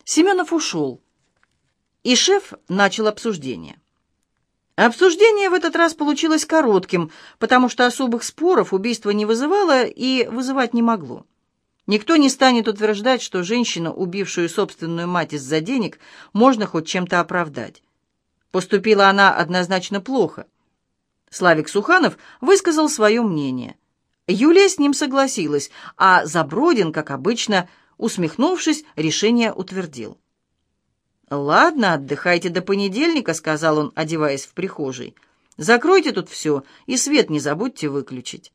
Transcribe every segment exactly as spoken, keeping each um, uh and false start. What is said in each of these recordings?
Семенов ушел, и шеф начал обсуждение. Обсуждение в этот раз получилось коротким, потому что особых споров убийство не вызывало и вызывать не могло. Никто не станет утверждать, что женщину, убившую собственную мать из-за денег, можно хоть чем-то оправдать. Поступила она однозначно плохо. Славик Суханов высказал свое мнение. Юлия с ним согласилась, а Забродин, как обычно, усмехнувшись, решение утвердил. «Ладно, отдыхайте до понедельника», — сказал он, одеваясь в прихожей. «Закройте тут все и свет не забудьте выключить».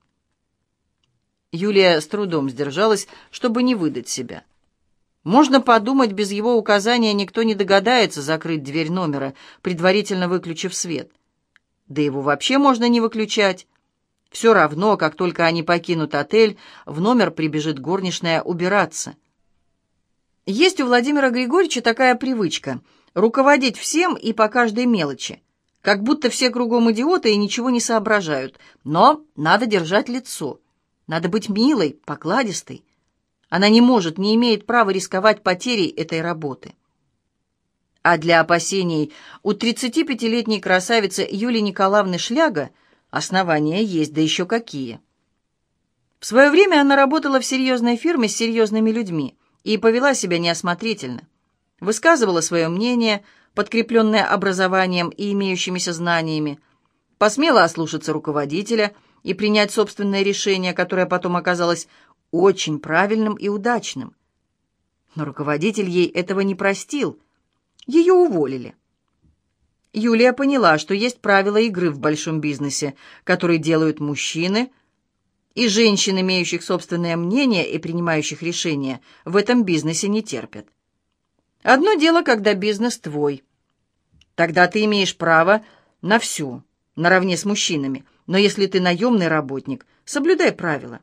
Юлия с трудом сдержалась, чтобы не выдать себя. Можно подумать, без его указания никто не догадается закрыть дверь номера, предварительно выключив свет. Да его вообще можно не выключать. Все равно, как только они покинут отель, в номер прибежит горничная убираться. Есть у Владимира Григорьевича такая привычка — руководить всем и по каждой мелочи, как будто все кругом идиоты и ничего не соображают. Но надо держать лицо, надо быть милой, покладистой. Она не может, не имеет права рисковать потерей этой работы. А для опасений у тридцатипятилетней красавицы Юлии Николаевны Шляга основания есть, да еще какие. В свое время она работала в серьезной фирме с серьезными людьми и повела себя неосмотрительно. Высказывала свое мнение, подкрепленное образованием и имеющимися знаниями, посмела ослушаться руководителя и принять собственное решение, которое потом оказалось очень правильным и удачным. Но руководитель ей этого не простил. Ее уволили. Юлия поняла, что есть правила игры в большом бизнесе, которые делают мужчины, и женщин, имеющих собственное мнение и принимающих решения, в этом бизнесе не терпят. Одно дело, когда бизнес твой. Тогда ты имеешь право на все, наравне с мужчинами. Но если ты наемный работник, соблюдай правила.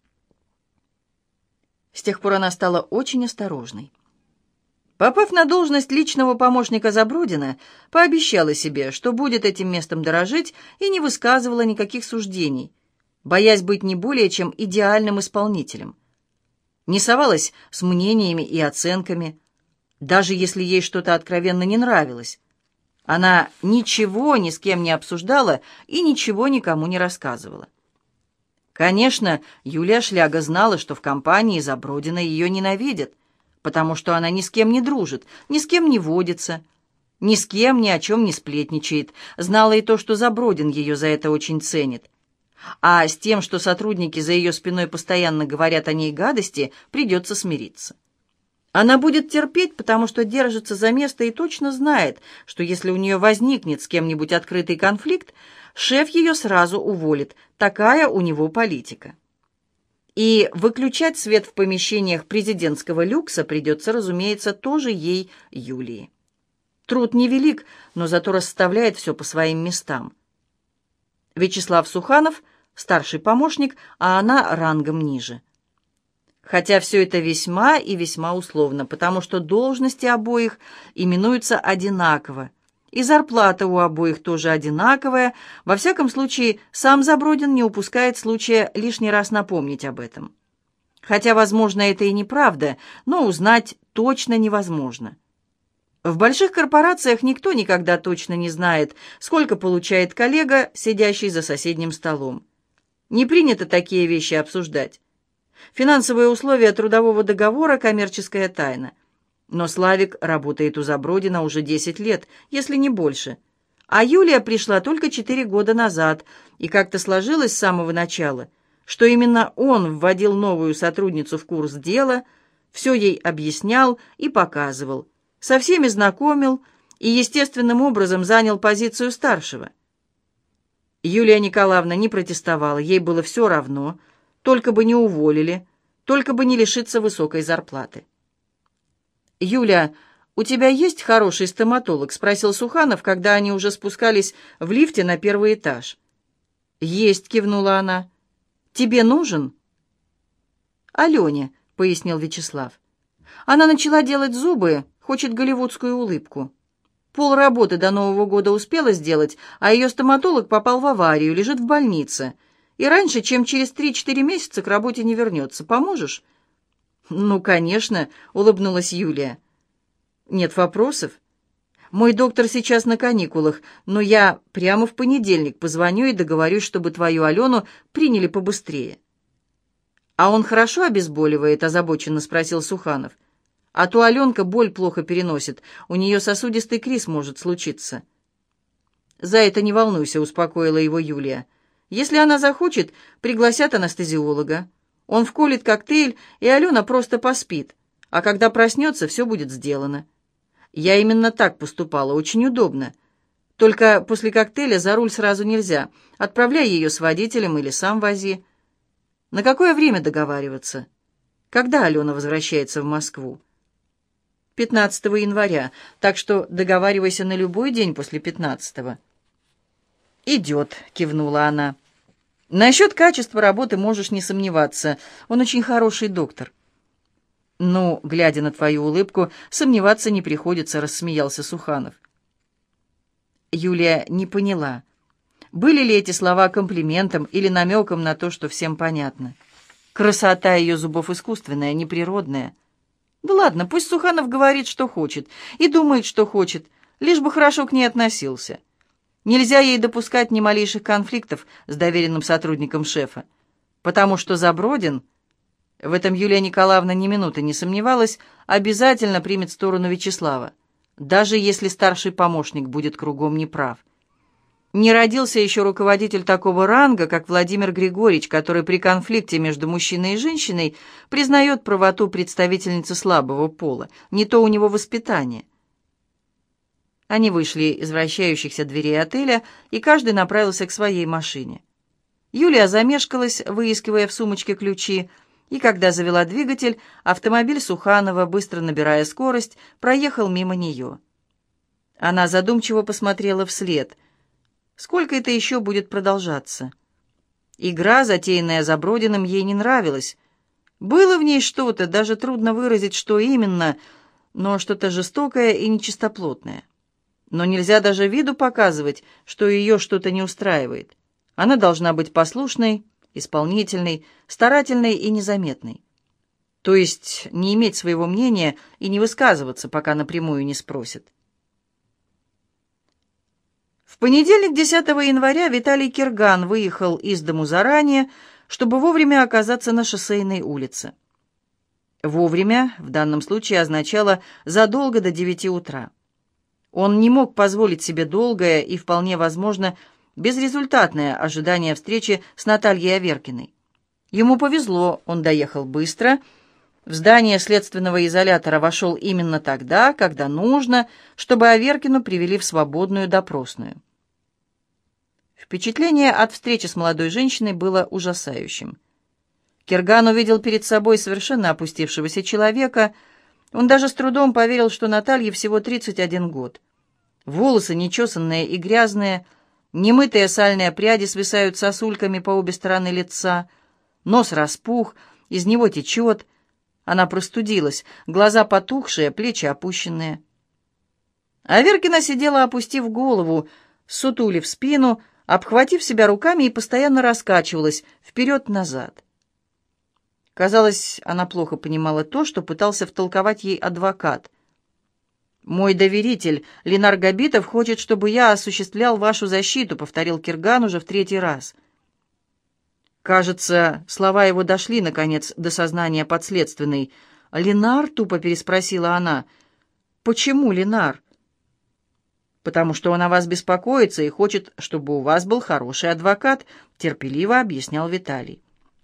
С тех пор она стала очень осторожной. Попав на должность личного помощника Забродина, пообещала себе, что будет этим местом дорожить, и не высказывала никаких суждений, боясь быть не более чем идеальным исполнителем. Не совалась с мнениями и оценками, даже если ей что-то откровенно не нравилось. Она ничего ни с кем не обсуждала и ничего никому не рассказывала. Конечно, Юлия Шляга знала, что в компании Забродина ее ненавидят, потому что она ни с кем не дружит, ни с кем не водится, ни с кем ни о чем не сплетничает. Знала и то, что Забродин ее за это очень ценит. А с тем, что сотрудники за ее спиной постоянно говорят о ней гадости, придется смириться. Она будет терпеть, потому что держится за место и точно знает, что если у нее возникнет с кем-нибудь открытый конфликт, шеф ее сразу уволит. Такая у него политика. И выключать свет в помещениях президентского люкса придется, разумеется, тоже ей, Юлии. Труд невелик, но зато расставляет все по своим местам. Вячеслав Суханов — старший помощник, а она рангом ниже. Хотя все это весьма и весьма условно, потому что должности обоих именуются одинаково, и зарплата у обоих тоже одинаковая. Во всяком случае, сам Забродин не упускает случая лишний раз напомнить об этом. Хотя, возможно, это и неправда, но узнать точно невозможно. В больших корпорациях никто никогда точно не знает, сколько получает коллега, сидящий за соседним столом. Не принято такие вещи обсуждать. Финансовые условия трудового договора — коммерческая тайна. Но Славик работает у Забродина уже десять лет, если не больше. А Юлия пришла только четыре года назад, и как-то сложилось с самого начала, что именно он вводил новую сотрудницу в курс дела, все ей объяснял и показывал, со всеми знакомил и естественным образом занял позицию старшего. Юлия Николаевна не протестовала, ей было все равно, только бы не уволили, только бы не лишиться высокой зарплаты. «Юля, у тебя есть хороший стоматолог?» — спросил Суханов, когда они уже спускались в лифте на первый этаж. «Есть», — кивнула она. «Тебе нужен?» «Алене», — пояснил Вячеслав. «Она начала делать зубы, хочет голливудскую улыбку. Пол работы до Нового года успела сделать, а ее стоматолог попал в аварию, лежит в больнице. И раньше, чем через три-четыре месяца, к работе не вернется. Поможешь?» «Ну, конечно», — улыбнулась Юлия. Нет вопросов. Мой доктор сейчас на каникулах, но я прямо в понедельник позвоню и договорюсь, чтобы твою Алену приняли побыстрее. «А он хорошо обезболивает?» — озабоченно спросил Суханов. «А то Аленка боль плохо переносит, у нее сосудистый криз может случиться». «За это не волнуйся», — успокоила его Юлия. «Если она захочет, пригласят анестезиолога. Он вколет коктейль, и Алена просто поспит, а когда проснется, все будет сделано. Я именно так поступала, очень удобно. Только после коктейля за руль сразу нельзя. Отправляй ее с водителем или сам вози. На какое время договариваться? Когда Алена возвращается в Москву?» пятнадцатого января, так что договаривайся на любой день после пятнадцатого. «Идет», — кивнула она. «Насчет качества работы можешь не сомневаться. Он очень хороший доктор». «Ну, глядя на твою улыбку, сомневаться не приходится», — рассмеялся Суханов. Юлия не поняла, были ли эти слова комплиментом или намеком на то, что всем понятно. Красота ее зубов искусственная, неприродная. Да ладно, пусть Суханов говорит, что хочет, и думает, что хочет, лишь бы хорошо к ней относился. Нельзя ей допускать ни малейших конфликтов с доверенным сотрудником шефа, потому что Забродин, в этом Юлия Николаевна ни минуты не сомневалась, обязательно примет сторону Вячеслава, даже если старший помощник будет кругом неправ. Не родился еще руководитель такого ранга, как Владимир Григорьевич, который при конфликте между мужчиной и женщиной признает правоту представительницы слабого пола, не то у него воспитание. Они вышли из вращающихся дверей отеля, и каждый направился к своей машине. Юлия замешкалась, выискивая в сумочке ключи, и когда завела двигатель, автомобиль Суханова, быстро набирая скорость, проехал мимо нее. Она задумчиво посмотрела вслед. Сколько это еще будет продолжаться? Игра, затеянная Забродиным, ей не нравилась. Было в ней что-то, даже трудно выразить, что именно, но что-то жестокое и нечистоплотное. Но нельзя даже виду показывать, что ее что-то не устраивает. Она должна быть послушной, исполнительной, старательной и незаметной. То есть не иметь своего мнения и не высказываться, пока напрямую не спросят. В понедельник, десятого января, Виталий Кирган выехал из дому заранее, чтобы вовремя оказаться на Шоссейной улице. Вовремя в данном случае означало задолго до девяти утра. Он не мог позволить себе долгое и, вполне возможно, безрезультатное ожидание встречи с Натальей Аверкиной. Ему повезло, он доехал быстро. В здание следственного изолятора вошел именно тогда, когда нужно, чтобы Аверкину привели в свободную допросную. Впечатление от встречи с молодой женщиной было ужасающим. Кирган увидел перед собой совершенно опустевшегося человека. Он даже с трудом поверил, что Наталье всего тридцать один год. Волосы нечесанные и грязные, немытые сальные пряди свисают сосульками по обе стороны лица, нос распух, из него течет. Она простудилась, глаза потухшие, плечи опущенные. Аверкина сидела, опустив голову, сутулив спину, обхватив себя руками и постоянно раскачивалась вперед-назад. Казалось, она плохо понимала то, что пытался втолковать ей адвокат. «Мой доверитель, Ленар Габитов, хочет, чтобы я осуществлял вашу защиту», — повторил Кирган уже в третий раз. Кажется, слова его дошли, наконец, до сознания подследственной. «Ленар?» — тупо переспросила она. «Почему Ленар?» «Потому что он о вас беспокоится и хочет, чтобы у вас был хороший адвокат», — терпеливо объяснял Виталий.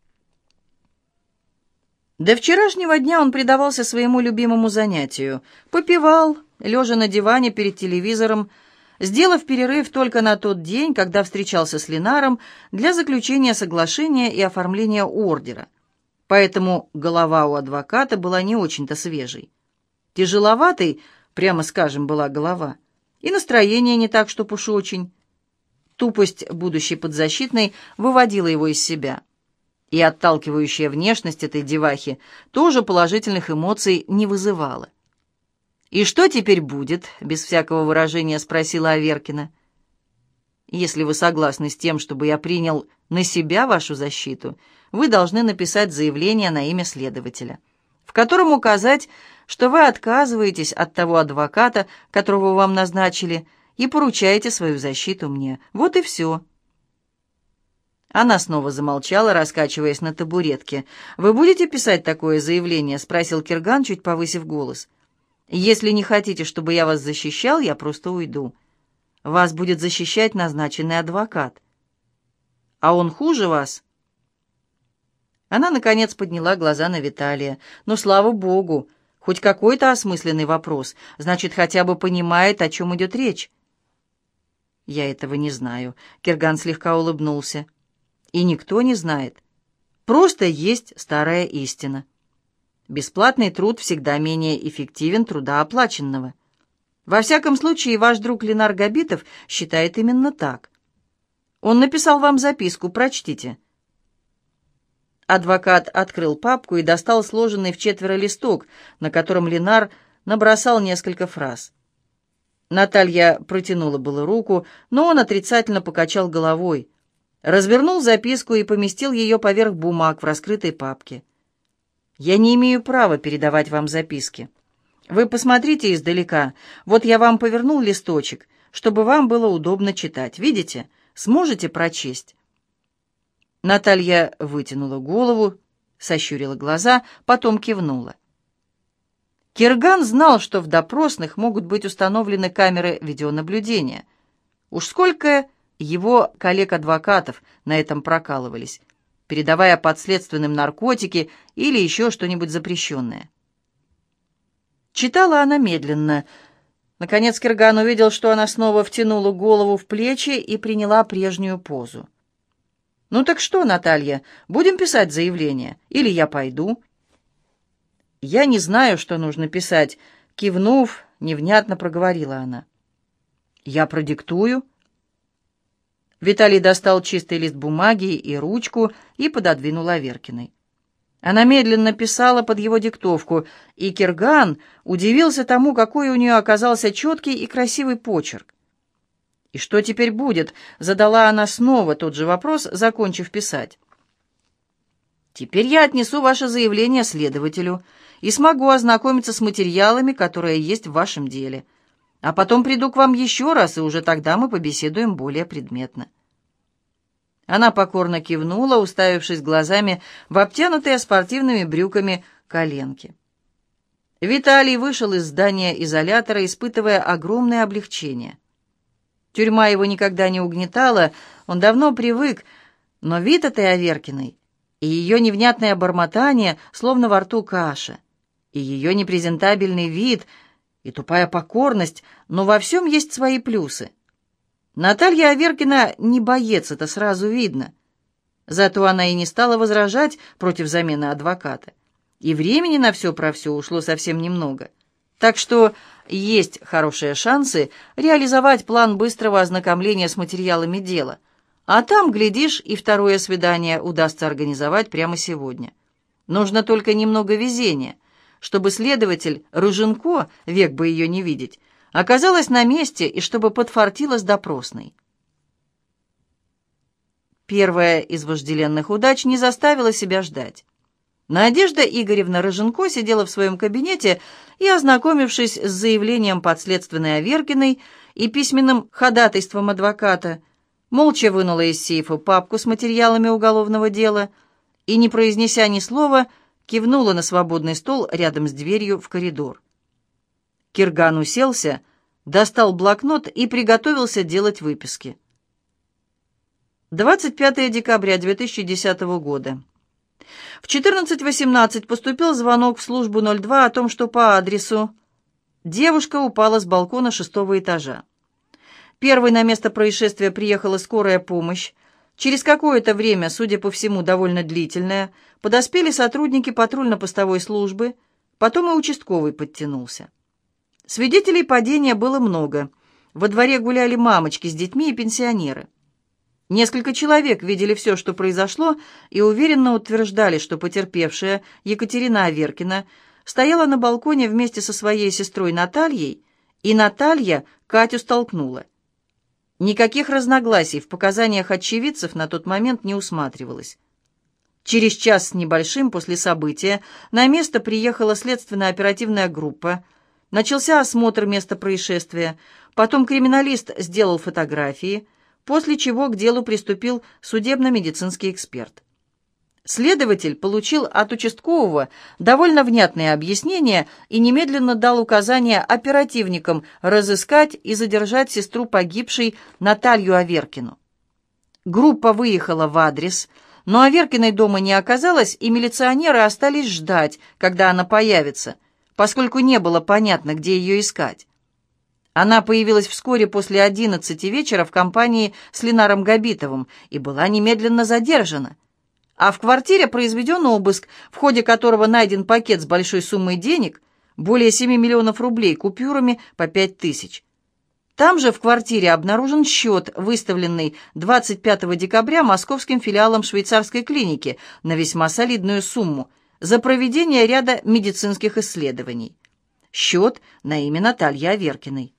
До вчерашнего дня он предавался своему любимому занятию. Попивал, лежа на диване перед телевизором, сделав перерыв только на тот день, когда встречался с Ленаром для заключения соглашения и оформления ордера. Поэтому голова у адвоката была не очень-то свежей. Тяжеловатой, прямо скажем, была голова. И настроение не так, чтоб уж очень. Тупость будущей подзащитной выводила его из себя. И отталкивающая внешность этой девахи тоже положительных эмоций не вызывала. «И что теперь будет?» — без всякого выражения спросила Аверкина. «Если вы согласны с тем, чтобы я принял на себя вашу защиту, вы должны написать заявление на имя следователя. в котором указать, что вы отказываетесь от того адвоката, которого вам назначили, и поручаете свою защиту мне. Вот и все». Она снова замолчала, раскачиваясь на табуретке. «Вы будете писать такое заявление?» — спросил Кирган, чуть повысив голос. «Если не хотите, чтобы я вас защищал, я просто уйду. Вас будет защищать назначенный адвокат. А он хуже вас?» Она, наконец, подняла глаза на Виталия. «Ну, слава богу, хоть какой-то осмысленный вопрос. Значит, хотя бы понимает, о чем идет речь». «Я этого не знаю», — Кирган слегка улыбнулся. «И никто не знает. Просто есть старая истина. Бесплатный труд всегда менее эффективен труда оплаченного. Во всяком случае, ваш друг Ленар Габитов считает именно так. Он написал вам записку, прочтите». Адвокат открыл папку и достал сложенный в четверо листок, на котором Ленар набросал несколько фраз. Наталья протянула было руку, но он отрицательно покачал головой, развернул записку и поместил ее поверх бумаг в раскрытой папке. «Я не имею права передавать вам записки. Вы посмотрите издалека. Вот я вам повернул листочек, чтобы вам было удобно читать. Видите? Сможете прочесть?» Наталья вытянула голову, сощурила глаза, потом кивнула. Кирган знал, что в допросных могут быть установлены камеры видеонаблюдения. Уж сколько его коллег-адвокатов на этом прокалывались, передавая подследственным наркотики или еще что-нибудь запрещенное. Читала она медленно. Наконец Кирган увидел, что она снова втянула голову в плечи и приняла прежнюю позу. «Ну так что, Наталья, будем писать заявление? Или я пойду?» «Я не знаю, что нужно писать», — кивнув, невнятно проговорила она. «Я продиктую». Виталий достал чистый лист бумаги и ручку и пододвинул Аверкиной. Она медленно писала под его диктовку, и Кирган удивился тому, какой у нее оказался четкий и красивый почерк. «И что теперь будет?» — задала она снова тот же вопрос, закончив писать. «Теперь я отнесу ваше заявление следователю и смогу ознакомиться с материалами, которые есть в вашем деле. А потом приду к вам еще раз, и уже тогда мы побеседуем более предметно». Она покорно кивнула, уставившись глазами в обтянутые спортивными брюками коленки. Виталий вышел из здания изолятора, испытывая огромное облегчение. Тюрьма его никогда не угнетала, он давно привык, но вид этой Аверкиной и ее невнятное бормотание, словно во рту каша, и ее непрезентабельный вид, и тупая покорность, но во всем есть свои плюсы. Наталья Аверкина не боец, это сразу видно. Зато она и не стала возражать против замены адвоката. И времени на все про все ушло совсем немного. Так что есть хорошие шансы реализовать план быстрого ознакомления с материалами дела. А там, глядишь, и второе свидание удастся организовать прямо сегодня. Нужно только немного везения, чтобы следователь Рыженко, век бы ее не видеть, оказалась на месте и чтобы подфартила с допросной. Первая из вожделенных удач не заставила себя ждать. Надежда Игоревна Рыженко сидела в своем кабинете и, ознакомившись с заявлением подследственной Аверкиной и письменным ходатайством адвоката, молча вынула из сейфа папку с материалами уголовного дела и, не произнеся ни слова, кивнула на свободный стол рядом с дверью в коридор. Кирган уселся, достал блокнот и приготовился делать выписки. двадцать пятое декабря две тысячи десятого года. В четырнадцать восемнадцать поступил звонок в службу ноль два о том, что по адресу девушка упала с балкона шестого этажа. Первой на место происшествия приехала скорая помощь. Через какое-то время, судя по всему, довольно длительное, подоспели сотрудники патрульно-постовой службы, потом и участковый подтянулся. Свидетелей падения было много. Во дворе гуляли мамочки с детьми и пенсионеры. Несколько человек видели все, что произошло, и уверенно утверждали, что потерпевшая Екатерина Аверкина стояла на балконе вместе со своей сестрой Натальей, и Наталья Катю столкнула. Никаких разногласий в показаниях очевидцев на тот момент не усматривалось. Через час с небольшим после события на место приехала следственная оперативная группа. Начался осмотр места происшествия, потом криминалист сделал фотографии, после чего к делу приступил судебно-медицинский эксперт. Следователь получил от участкового довольно внятные объяснения и немедленно дал указание оперативникам разыскать и задержать сестру погибшей Наталью Аверкину. Группа выехала в адрес, но Аверкиной дома не оказалось, и милиционеры остались ждать, когда она появится, поскольку не было понятно, где ее искать. Она появилась вскоре после одиннадцати вечера в компании с Ленаром Габитовым и была немедленно задержана. А в квартире произведен обыск, в ходе которого найден пакет с большой суммой денег, более семи миллионов рублей купюрами по пять тысяч. Там же в квартире обнаружен счет, выставленный двадцать пятого декабря московским филиалом швейцарской клиники на весьма солидную сумму за проведение ряда медицинских исследований. Счет на имя Натальи Аверкиной.